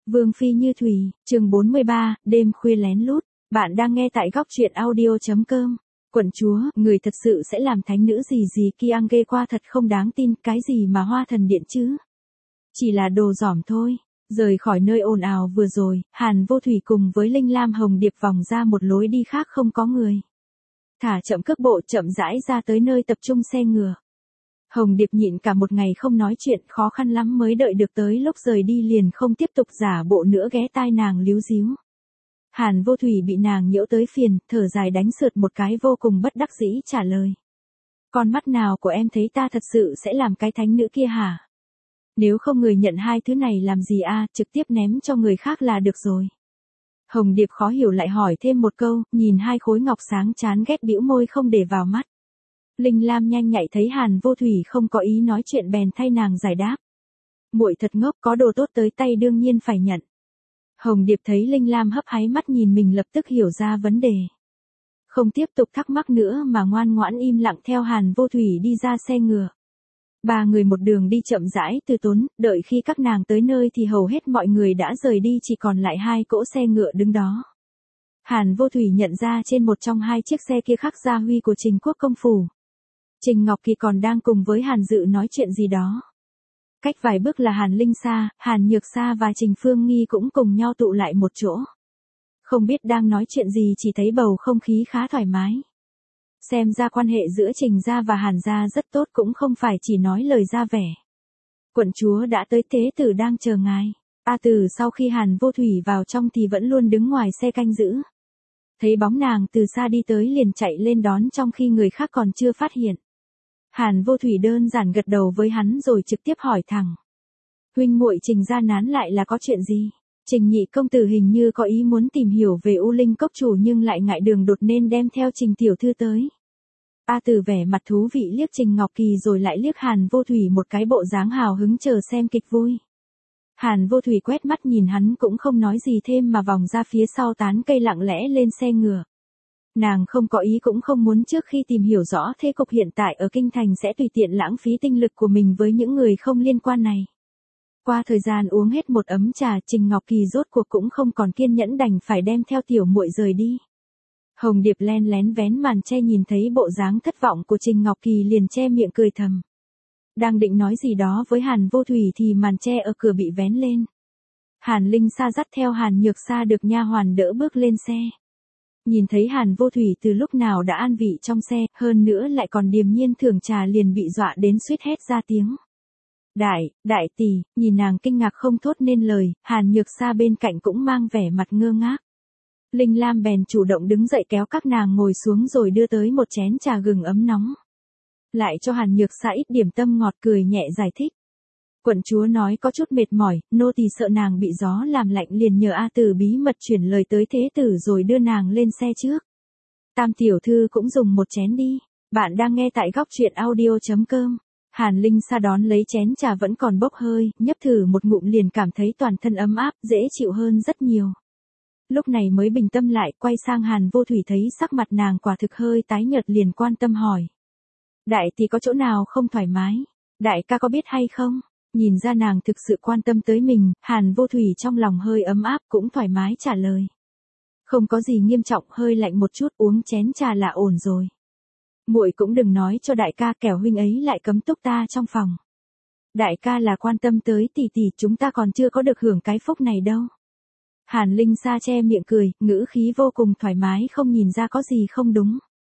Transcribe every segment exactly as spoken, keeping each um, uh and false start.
Vương phi như thủy, chương bốn mươi ba, đêm khuya lén lút. Bạn đang nghe tại góc truyện audio chấm com. Quận chúa, người thật sự sẽ làm thánh nữ gì gì Kiang ghê qua thật không đáng tin, cái gì mà hoa thần điện chứ? Chỉ là đồ giỏm thôi. Rời khỏi nơi ồn ào vừa rồi, Hàn Vô Thủy cùng với Linh Lam Hồng Điệp vòng ra một lối đi khác không có người. Thả chậm cước bộ chậm rãi ra tới nơi tập trung xe ngựa. Hồng Điệp nhịn cả một ngày không nói chuyện, khó khăn lắm mới đợi được tới lúc rời đi liền không tiếp tục giả bộ nữa ghé tai nàng líu díu. Hàn Vô Thủy bị nàng nhiễu tới phiền, thở dài đánh sượt một cái vô cùng bất đắc dĩ trả lời. Con mắt nào của em thấy ta thật sự sẽ làm cái thánh nữ kia hả? Nếu không người nhận hai thứ này làm gì a, trực tiếp ném cho người khác là được rồi. Hồng Điệp khó hiểu lại hỏi thêm một câu, nhìn hai khối ngọc sáng chán ghét bĩu môi không để vào mắt. Linh Lam nhanh nhạy thấy Hàn Vô Thủy không có ý nói chuyện bèn thay nàng giải đáp. Muội thật ngốc, có đồ tốt tới tay đương nhiên phải nhận. Hồng Điệp thấy Linh Lam hấp háy mắt nhìn mình lập tức hiểu ra vấn đề. Không tiếp tục thắc mắc nữa mà ngoan ngoãn im lặng theo Hàn Vô Thủy đi ra xe ngựa. Ba người một đường đi chậm rãi từ tốn, đợi khi các nàng tới nơi thì hầu hết mọi người đã rời đi, chỉ còn lại hai cỗ xe ngựa đứng đó. Hàn Vô Thủy nhận ra trên một trong hai chiếc xe kia khắc gia huy của Trình Quốc công phủ. Trình Ngọc Kỳ còn đang cùng với Hàn Dự nói chuyện gì đó. Cách vài bước là Hàn Linh Sa, Hàn Nhược Sa và Trình Phương Nghi cũng cùng nhau tụ lại một chỗ. Không biết đang nói chuyện gì, chỉ thấy bầu không khí khá thoải mái. Xem ra quan hệ giữa Trình gia và Hàn gia rất tốt, cũng không phải chỉ nói lời ra vẻ. Quận chúa đã tới, thế tử đang chờ ngài. A Tử sau khi Hàn Vô Thủy vào trong thì vẫn luôn đứng ngoài xe canh giữ. Thấy bóng nàng từ xa đi tới liền chạy lên đón trong khi người khác còn chưa phát hiện. Hàn Vô Thủy đơn giản gật đầu với hắn rồi trực tiếp hỏi thẳng. Huynh muội Trình gia nán lại là có chuyện gì? Trình nhị công tử hình như có ý muốn tìm hiểu về U Linh Cốc chủ nhưng lại ngại đường đột nên đem theo Trình tiểu thư tới. A Tử vẻ mặt thú vị liếc Trình Ngọc Kỳ rồi lại liếc Hàn Vô Thủy một cái, bộ dáng hào hứng chờ xem kịch vui. Hàn Vô Thủy quét mắt nhìn hắn cũng không nói gì thêm mà vòng ra phía sau tán cây lặng lẽ lên xe ngựa. Nàng không có ý cũng không muốn trước khi tìm hiểu rõ thế cục hiện tại ở kinh thành sẽ tùy tiện lãng phí tinh lực của mình với những người không liên quan này. Qua thời gian uống hết một ấm trà, Trình Ngọc Kỳ rốt cuộc cũng không còn kiên nhẫn đành phải đem theo tiểu muội rời đi. Hồng Điệp len lén vén màn che nhìn thấy bộ dáng thất vọng của Trình Ngọc Kỳ liền che miệng cười thầm. Đang định nói gì đó với Hàn Vô Thủy thì màn che ở cửa bị vén lên. Hàn Linh Sa dắt theo Hàn Nhược Sa được nha hoàn đỡ bước lên xe. Nhìn thấy Hàn Vô Thủy từ lúc nào đã an vị trong xe, hơn nữa lại còn điềm nhiên thưởng trà liền bị dọa đến suýt hét ra tiếng. Đại, đại tỷ, nhìn nàng kinh ngạc không thốt nên lời, Hàn Nhược Sa bên cạnh cũng mang vẻ mặt ngơ ngác. Linh Lam bèn chủ động đứng dậy kéo các nàng ngồi xuống rồi đưa tới một chén trà gừng ấm nóng. Lại cho Hàn Nhược Sa ít điểm tâm ngọt, cười nhẹ giải thích. Quận chúa nói có chút mệt mỏi, nô tỳ sợ nàng bị gió làm lạnh liền nhờ A Tử bí mật chuyển lời tới thế tử rồi đưa nàng lên xe trước. Tam tiểu thư cũng dùng một chén đi. Bạn đang nghe tại góc truyện audio chấm com. Hàn Linh Sa đón lấy chén trà vẫn còn bốc hơi, nhấp thử một ngụm liền cảm thấy toàn thân ấm áp, dễ chịu hơn rất nhiều. Lúc này mới bình tâm lại, quay sang Hàn Vô Thủy thấy sắc mặt nàng quả thực hơi tái nhợt liền quan tâm hỏi. Đại tỷ có chỗ nào không thoải mái? Đại ca có biết hay không? Nhìn ra nàng thực sự quan tâm tới mình, Hàn Vô Thủy trong lòng hơi ấm áp cũng thoải mái trả lời. Không có gì nghiêm trọng, hơi lạnh một chút, uống chén trà là ổn rồi. Muội cũng đừng nói cho đại ca, kẻo huynh ấy lại cấm túc ta trong phòng. Đại ca là quan tâm tới tỷ tỷ, chúng ta còn chưa có được hưởng cái phúc này đâu. Hàn Linh Sa che miệng cười, ngữ khí vô cùng thoải mái không nhìn ra có gì không đúng.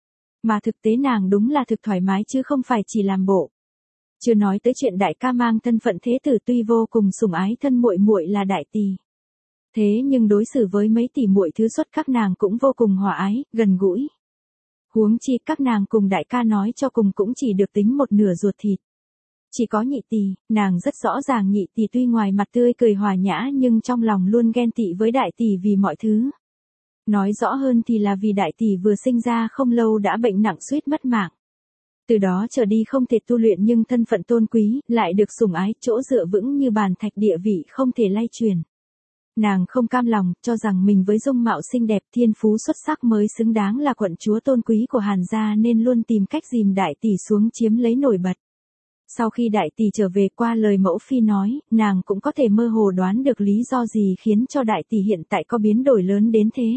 Mà thực tế nàng đúng là thực thoải mái chứ không phải chỉ làm bộ. Chưa nói tới chuyện đại ca mang thân phận thế tử tuy vô cùng sủng ái thân muội muội là đại tỷ. Thế nhưng đối xử với mấy tỷ muội thứ xuất các nàng cũng vô cùng hòa ái, gần gũi. Huống chi các nàng cùng đại ca nói cho cùng cũng chỉ được tính một nửa ruột thịt. Chỉ có nhị tỷ, nàng rất rõ ràng nhị tỷ tuy ngoài mặt tươi cười hòa nhã nhưng trong lòng luôn ghen tị với đại tỷ vì mọi thứ. Nói rõ hơn thì là vì đại tỷ vừa sinh ra không lâu đã bệnh nặng suýt mất mạng. Từ đó trở đi không thể tu luyện nhưng thân phận tôn quý, lại được sủng ái, chỗ dựa vững như bàn thạch, địa vị không thể lay truyền. Nàng không cam lòng, cho rằng mình với dung mạo xinh đẹp, thiên phú xuất sắc mới xứng đáng là quận chúa tôn quý của Hàn gia nên luôn tìm cách dìm đại tỷ xuống chiếm lấy nổi bật. Sau khi đại tỷ trở về, qua lời mẫu phi nói, nàng cũng có thể mơ hồ đoán được lý do gì khiến cho đại tỷ hiện tại có biến đổi lớn đến thế.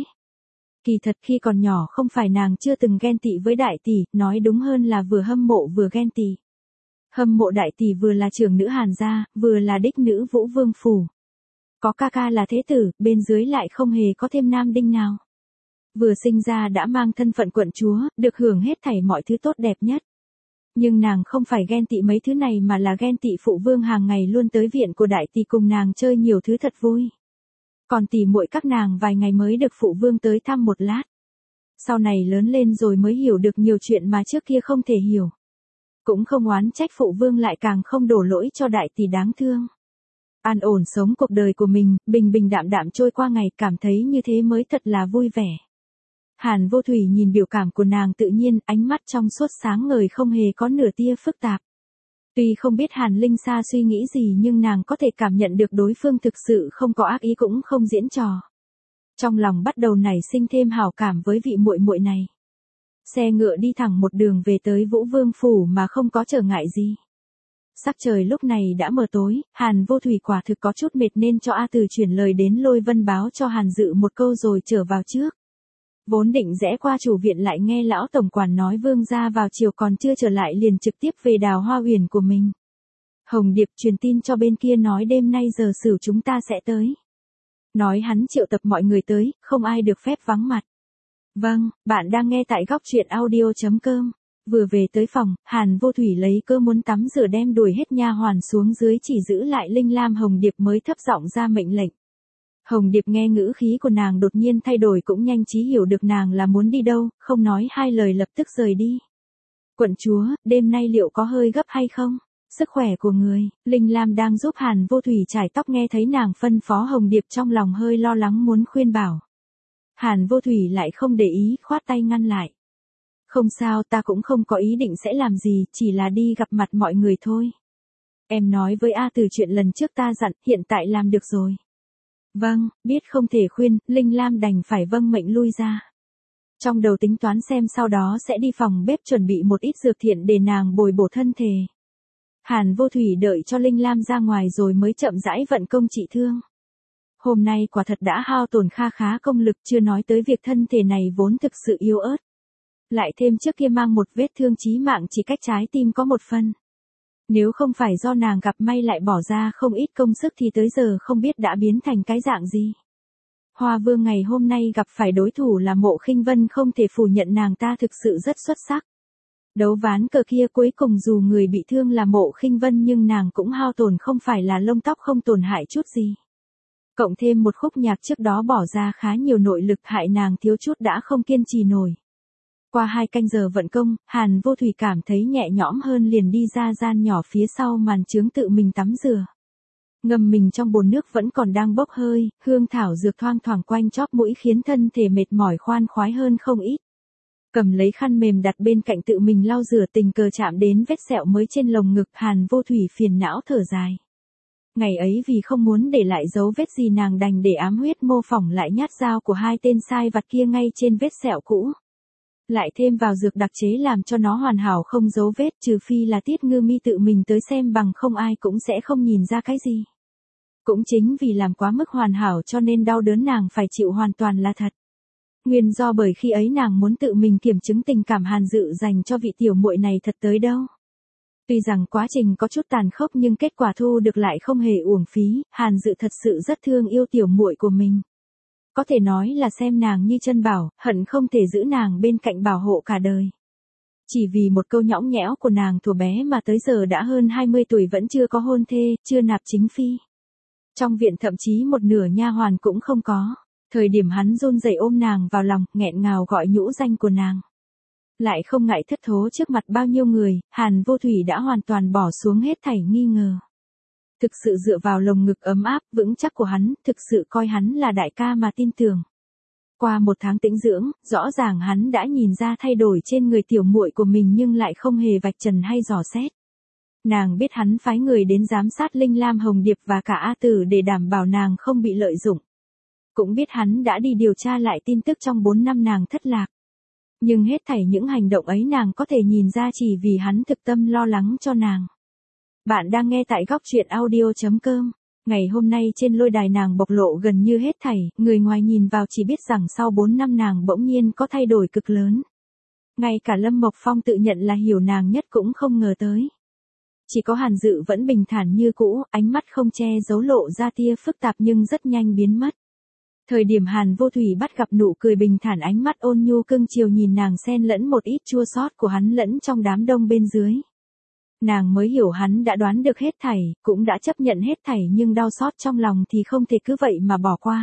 Kỳ thật khi còn nhỏ không phải nàng chưa từng ghen tị với đại tỷ, nói đúng hơn là vừa hâm mộ vừa ghen tị. Hâm mộ đại tỷ vừa là trưởng nữ Hàn gia, vừa là đích nữ Vũ Vương phủ. Có ca ca là thế tử, bên dưới lại không hề có thêm nam đinh nào. Vừa sinh ra đã mang thân phận quận chúa, được hưởng hết thảy mọi thứ tốt đẹp nhất. Nhưng nàng không phải ghen tị mấy thứ này mà là ghen tị phụ vương hàng ngày luôn tới viện của đại tỷ cùng nàng chơi nhiều thứ thật vui. Còn tỷ muội các nàng vài ngày mới được phụ vương tới thăm một lát. Sau này lớn lên rồi mới hiểu được nhiều chuyện mà trước kia không thể hiểu. Cũng không oán trách phụ vương, lại càng không đổ lỗi cho đại tỷ đáng thương. An ổn sống cuộc đời của mình, bình bình đạm đạm trôi qua ngày, cảm thấy như thế mới thật là vui vẻ. Hàn Vô Thủy nhìn biểu cảm của nàng tự nhiên, ánh mắt trong suốt sáng ngời không hề có nửa tia phức tạp. Tuy không biết Hàn Linh Sa suy nghĩ gì nhưng nàng có thể cảm nhận được đối phương thực sự không có ác ý cũng không diễn trò. Trong lòng bắt đầu nảy sinh thêm hảo cảm với vị muội muội này. Xe ngựa đi thẳng một đường về tới Vũ Vương phủ mà không có trở ngại gì. Sắc trời lúc này đã mờ tối, Hàn Vô Thủy quả thực có chút mệt nên cho A Từ chuyển lời đến Lôi Vân báo cho Hàn Dự một câu rồi trở vào trước. Vốn định rẽ qua chủ viện lại nghe lão tổng quản nói vương gia vào chiều còn chưa trở lại liền trực tiếp về Đào Hoa Uyển của mình. Hồng Điệp truyền tin cho bên kia nói đêm nay giờ sửu chúng ta sẽ tới. Nói hắn triệu tập mọi người tới, không ai được phép vắng mặt. Vâng, bạn đang nghe tại góc truyện audio chấm com. Vừa về tới phòng, Hàn Vô Thủy lấy cơ muốn tắm rửa đem đuổi hết nha hoàn xuống dưới chỉ giữ lại Linh Lam. Hồng Điệp mới thấp giọng ra mệnh lệnh. Hồng Điệp nghe ngữ khí của nàng đột nhiên thay đổi cũng nhanh trí hiểu được nàng là muốn đi đâu, không nói hai lời lập tức rời đi. Quận chúa, đêm nay liệu có hơi gấp hay không? Sức khỏe của người, Linh Lam đang giúp Hàn Vô Thủy chải tóc nghe thấy nàng phân phó Hồng Điệp trong lòng hơi lo lắng muốn khuyên bảo. Hàn Vô Thủy lại không để ý, khoát tay ngăn lại. Không sao, ta cũng không có ý định sẽ làm gì, chỉ là đi gặp mặt mọi người thôi. Em nói với A Từ chuyện lần trước ta dặn, hiện tại làm được rồi. Vâng, biết không thể khuyên, Linh Lam đành phải vâng mệnh lui ra. Trong đầu tính toán xem sau đó sẽ đi phòng bếp chuẩn bị một ít dược thiện để nàng bồi bổ thân thể. Hàn Vô Thủy đợi cho Linh Lam ra ngoài rồi mới chậm rãi vận công trị thương. Hôm nay quả thật đã hao tổn kha khá công lực, chưa nói tới việc thân thể này vốn thực sự yếu ớt. Lại thêm trước kia mang một vết thương chí mạng chỉ cách trái tim có một phân. Nếu không phải do nàng gặp may lại bỏ ra không ít công sức thì tới giờ không biết đã biến thành cái dạng gì. Hoa Vương ngày hôm nay gặp phải đối thủ là Mộ Khinh Vân, không thể phủ nhận nàng ta thực sự rất xuất sắc. Đấu ván cờ kia cuối cùng dù người bị thương là Mộ Khinh Vân nhưng nàng cũng hao tổn không phải là lông tóc không tổn hại chút gì. Cộng thêm một khúc nhạc trước đó bỏ ra khá nhiều nội lực hại nàng thiếu chút đã không kiên trì nổi. Qua hai canh giờ vận công, Hàn Vô Thủy cảm thấy nhẹ nhõm hơn liền đi ra gian nhỏ phía sau màn chướng tự mình tắm rửa. Ngâm mình trong bồn nước vẫn còn đang bốc hơi, hương thảo dược thoang thoảng quanh chóp mũi khiến thân thể mệt mỏi khoan khoái hơn không ít. Cầm lấy khăn mềm đặt bên cạnh tự mình lau rửa, tình cờ chạm đến vết sẹo mới trên lồng ngực, Hàn Vô Thủy phiền não thở dài. Ngày ấy vì không muốn để lại dấu vết gì nàng đành để ám huyết mô phỏng lại nhát dao của hai tên sai vặt kia ngay trên vết sẹo cũ. Lại thêm vào dược đặc chế làm cho nó hoàn hảo không dấu vết, trừ phi là Tiết Ngư Mi tự mình tới xem, bằng không ai cũng sẽ không nhìn ra cái gì. Cũng chính vì làm quá mức hoàn hảo cho nên đau đớn nàng phải chịu hoàn toàn là thật. Nguyên do bởi khi ấy nàng muốn tự mình kiểm chứng tình cảm Hàn Dự dành cho vị tiểu muội này thật tới đâu. Tuy rằng quá trình có chút tàn khốc nhưng kết quả thu được lại không hề uổng phí, Hàn Dự thật sự rất thương yêu tiểu muội của mình. Có thể nói là xem nàng như chân bảo, hận không thể giữ nàng bên cạnh bảo hộ cả đời. Chỉ vì một câu nhõng nhẽo của nàng thuở bé mà tới giờ đã hơn hai mươi tuổi vẫn chưa có hôn thê, chưa nạp chính phi. Trong viện thậm chí một nửa nha hoàn cũng không có. Thời điểm hắn run rẩy ôm nàng vào lòng, nghẹn ngào gọi nhũ danh của nàng. Lại không ngại thất thố trước mặt bao nhiêu người, Hàn Vô Thủy đã hoàn toàn bỏ xuống hết thảy nghi ngờ. Thực sự dựa vào lồng ngực ấm áp, vững chắc của hắn, thực sự coi hắn là đại ca mà tin tưởng. Qua một tháng tĩnh dưỡng, rõ ràng hắn đã nhìn ra thay đổi trên người tiểu muội của mình nhưng lại không hề vạch trần hay dò xét. Nàng biết hắn phái người đến giám sát Linh Lam, Hồng Điệp và cả A Tử để đảm bảo nàng không bị lợi dụng. Cũng biết hắn đã đi điều tra lại tin tức trong bốn năm nàng thất lạc. Nhưng hết thảy những hành động ấy nàng có thể nhìn ra chỉ vì hắn thực tâm lo lắng cho nàng. Bạn đang nghe tại góc truyện audio chấm com. Ngày hôm nay trên lôi đài nàng bộc lộ gần như hết thảy, người ngoài nhìn vào chỉ biết rằng sau bốn năm nàng bỗng nhiên có thay đổi cực lớn. Ngay cả Lâm Mộc Phong tự nhận là hiểu nàng nhất cũng không ngờ tới. Chỉ có Hàn Dự vẫn bình thản như cũ, ánh mắt không che giấu lộ ra tia phức tạp nhưng rất nhanh biến mất. Thời điểm Hàn Vô Thủy bắt gặp nụ cười bình thản, ánh mắt ôn nhu cưng chiều nhìn nàng xen lẫn một ít chua xót của hắn lẫn trong đám đông bên dưới. Nàng mới hiểu hắn đã đoán được hết thảy, cũng đã chấp nhận hết thảy nhưng đau xót trong lòng thì không thể cứ vậy mà bỏ qua.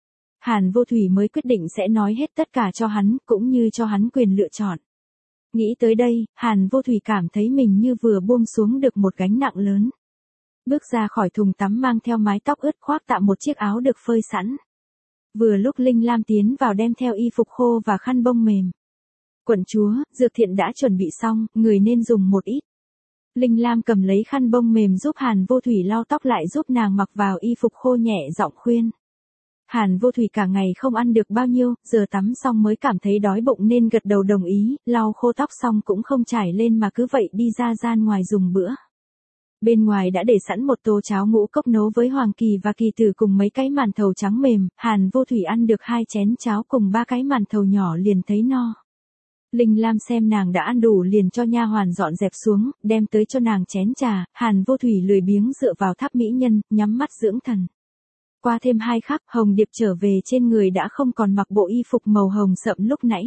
Hàn Vô Thủy mới quyết định sẽ nói hết tất cả cho hắn, cũng như cho hắn quyền lựa chọn. Nghĩ tới đây, Hàn Vô Thủy cảm thấy mình như vừa buông xuống được một gánh nặng lớn. Bước ra khỏi thùng tắm mang theo mái tóc ướt khoác tạm một chiếc áo được phơi sẵn. Vừa lúc Linh Lam tiến vào đem theo y phục khô và khăn bông mềm. Quận chúa, dược thiện đã chuẩn bị xong, người nên dùng một ít. Linh Lam cầm lấy khăn bông mềm giúp Hàn Vô Thủy lau tóc lại giúp nàng mặc vào y phục khô nhẹ giọng khuyên. Hàn Vô Thủy cả ngày không ăn được bao nhiêu, giờ tắm xong mới cảm thấy đói bụng nên gật đầu đồng ý, lau khô tóc xong cũng không trải lên mà cứ vậy đi ra gian ngoài dùng bữa. Bên ngoài đã để sẵn một tô cháo ngũ cốc nấu với Hoàng Kỳ và Kỳ Tử cùng mấy cái màn thầu trắng mềm, Hàn Vô Thủy ăn được hai chén cháo cùng ba cái màn thầu nhỏ liền thấy no. Linh Lam xem nàng đã ăn đủ liền cho nha hoàn dọn dẹp xuống, đem tới cho nàng chén trà, Hàn Vô Thủy lười biếng dựa vào tháp mỹ nhân, nhắm mắt dưỡng thần. Qua thêm hai khắc, Hồng Điệp trở về trên người đã không còn mặc bộ y phục màu hồng sậm lúc nãy.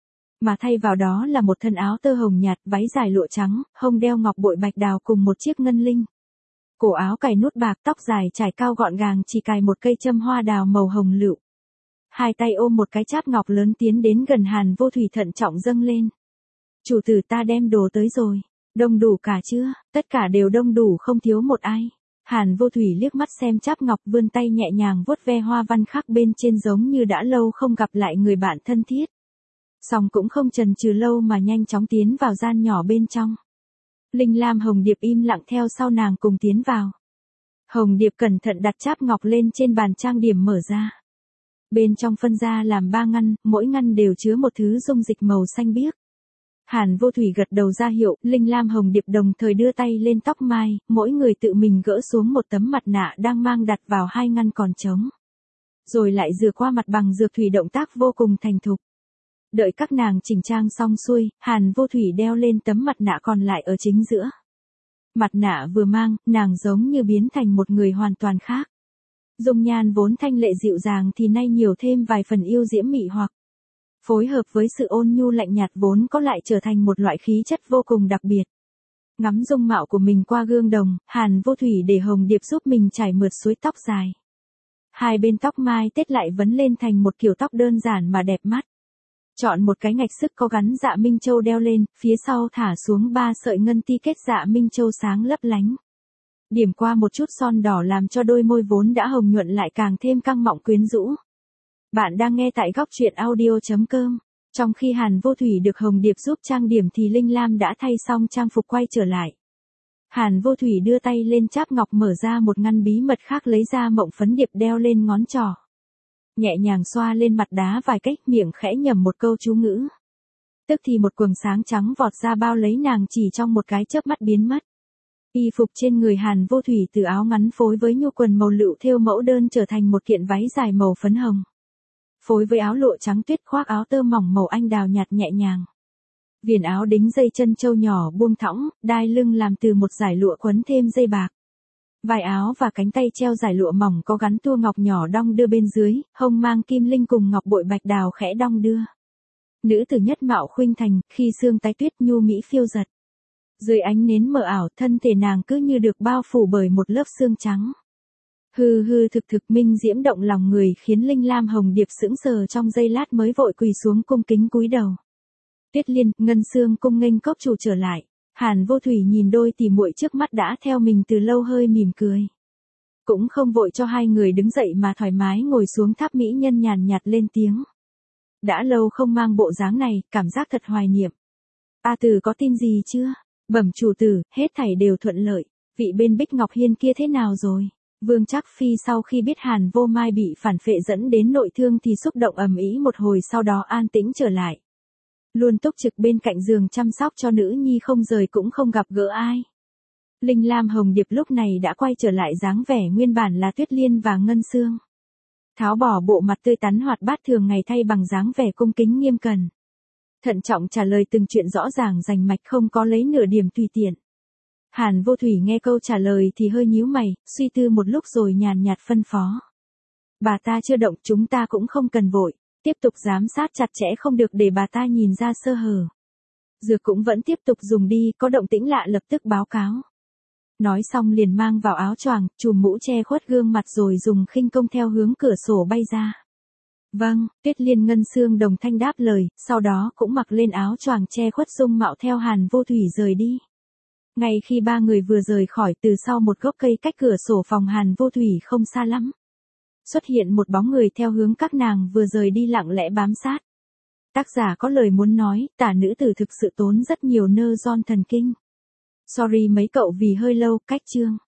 Mà thay vào đó là một thân áo tơ hồng nhạt, váy dài lụa trắng, hông đeo ngọc bội bạch đào cùng một chiếc ngân linh. Cổ áo cài nút bạc, tóc dài trải cao gọn gàng chỉ cài một cây châm hoa đào màu hồng lựu. Hai tay ôm một cái cháp ngọc lớn tiến đến gần Hàn Vô Thủy thận trọng dâng lên. Chủ tử ta đem đồ tới rồi, đông đủ cả chưa? Tất cả đều đông đủ không thiếu một ai. Hàn Vô Thủy liếc mắt xem cháp ngọc vươn tay nhẹ nhàng vuốt ve hoa văn khắc bên trên giống như đã lâu không gặp lại người bạn thân thiết. Xong cũng không chần chừ lâu mà nhanh chóng tiến vào gian nhỏ bên trong. Linh Lam Hồng Điệp im lặng theo sau nàng cùng tiến vào. Hồng Điệp cẩn thận đặt cháp ngọc lên trên bàn trang điểm mở ra. Bên trong phân ra làm ba ngăn, mỗi ngăn đều chứa một thứ dung dịch màu xanh biếc. Hàn Vô Thủy gật đầu ra hiệu, Linh Lam Hồng Điệp đồng thời đưa tay lên tóc mai, mỗi người tự mình gỡ xuống một tấm mặt nạ đang mang đặt vào hai ngăn còn trống. Rồi lại rửa qua mặt bằng dược thủy, động tác vô cùng thành thục. Đợi các nàng chỉnh trang xong xuôi, Hàn Vô Thủy đeo lên tấm mặt nạ còn lại ở chính giữa. Mặt nạ vừa mang, nàng giống như biến thành một người hoàn toàn khác. Dung nhan vốn thanh lệ dịu dàng thì nay nhiều thêm vài phần yêu diễm mị hoặc. Phối hợp với sự ôn nhu lạnh nhạt vốn có lại trở thành một loại khí chất vô cùng đặc biệt. Ngắm dung mạo của mình qua gương đồng, Hàn Vô Thủy để Hồng Điệp giúp mình chải mượt suối tóc dài. Hai bên tóc mai tết lại vấn lên thành một kiểu tóc đơn giản mà đẹp mắt. Chọn một cái ngạch sức có gắn dạ minh châu đeo lên, phía sau thả xuống ba sợi ngân ti kết dạ minh châu sáng lấp lánh. Điểm qua một chút son đỏ làm cho đôi môi vốn đã hồng nhuận lại càng thêm căng mọng quyến rũ. Bạn đang nghe tại góc truyện audio chấm com. Trong khi Hàn Vô Thủy được Hồng Điệp giúp trang điểm thì Linh Lam đã thay xong trang phục quay trở lại. Hàn Vô Thủy đưa tay lên cháp ngọc mở ra một ngăn bí mật khác lấy ra mộng phấn điệp đeo lên ngón trỏ. Nhẹ nhàng xoa lên mặt đá vài cách, miệng khẽ nhẩm một câu chú ngữ. Tức thì một quầng sáng trắng vọt ra bao lấy nàng chỉ trong một cái chớp mắt biến mất. Y phục trên người Hàn Vô Thủy từ áo ngắn phối với nhu quần màu lựu thêu mẫu đơn trở thành một kiện váy dài màu phấn hồng. Phối với áo lụa trắng tuyết khoác áo tơ mỏng màu anh đào nhạt nhẹ nhàng. Viền áo đính dây chân châu nhỏ buông thõng, đai lưng làm từ một dải lụa quấn thêm dây bạc. Vai áo và cánh tay treo dải lụa mỏng có gắn tua ngọc nhỏ đong đưa bên dưới, hông mang kim linh cùng ngọc bội bạch đào khẽ đong đưa. Nữ tử nhất mạo khuynh thành, khi xương tái tuyết nhu mỹ phiêu giật. Dưới ánh nến mờ ảo, thân thể nàng cứ như được bao phủ bởi một lớp xương trắng. Hư hư thực thực minh diễm động lòng người khiến Linh Lam Hồng Điệp sững sờ trong giây lát mới vội quỳ xuống cung kính cúi đầu. Tuyết Liên, Ngân Xương cung nghênh cốc chủ trở lại. Hàn Vô Thủy nhìn đôi tỉ muội trước mắt đã theo mình từ lâu hơi mỉm cười. Cũng không vội cho hai người đứng dậy mà thoải mái ngồi xuống, tháp mỹ nhân nhàn nhạt lên tiếng. Đã lâu không mang bộ dáng này, cảm giác thật hoài niệm. A Tử có tin gì chưa? Bẩm chủ tử, hết thảy đều thuận lợi. Vị bên Bích Ngọc Hiên kia thế nào rồi? Vương Trác Phi sau khi biết Hàn Vô Mai bị phản phệ dẫn đến nội thương thì xúc động ầm ĩ một hồi, sau đó an tĩnh trở lại. Luôn túc trực bên cạnh giường chăm sóc cho nữ nhi không rời cũng không gặp gỡ ai. Linh Lam Hồng Điệp lúc này đã quay trở lại dáng vẻ nguyên bản là Tuyết Liên và Ngân Sương. Tháo bỏ bộ mặt tươi tắn hoạt bát thường ngày thay bằng dáng vẻ cung kính nghiêm cẩn. Thận trọng trả lời từng chuyện rõ ràng rành mạch không có lấy nửa điểm tùy tiện. Hàn Vô Thủy nghe câu trả lời thì hơi nhíu mày, suy tư một lúc rồi nhàn nhạt phân phó. Bà ta chưa động, chúng ta cũng không cần vội, tiếp tục giám sát chặt chẽ không được để bà ta nhìn ra sơ hở. Dược cũng vẫn tiếp tục dùng đi, có động tĩnh lạ lập tức báo cáo. Nói xong liền mang vào áo choàng, chùm mũ che khuất gương mặt rồi dùng khinh công theo hướng cửa sổ bay ra. Vâng, Tuyết Liên Ngân Sương đồng thanh đáp lời, sau đó cũng mặc lên áo choàng che khuất dung mạo theo Hàn Vô Thủy rời đi. Ngay khi ba người vừa rời khỏi, từ sau một gốc cây cách cửa sổ phòng Hàn Vô Thủy không xa lắm, xuất hiện một bóng người theo hướng các nàng vừa rời đi lặng lẽ bám sát. Tác giả có lời muốn nói, tả nữ tử thực sự tốn rất nhiều nơ ron thần kinh. Sorry mấy cậu vì hơi lâu, cách chương.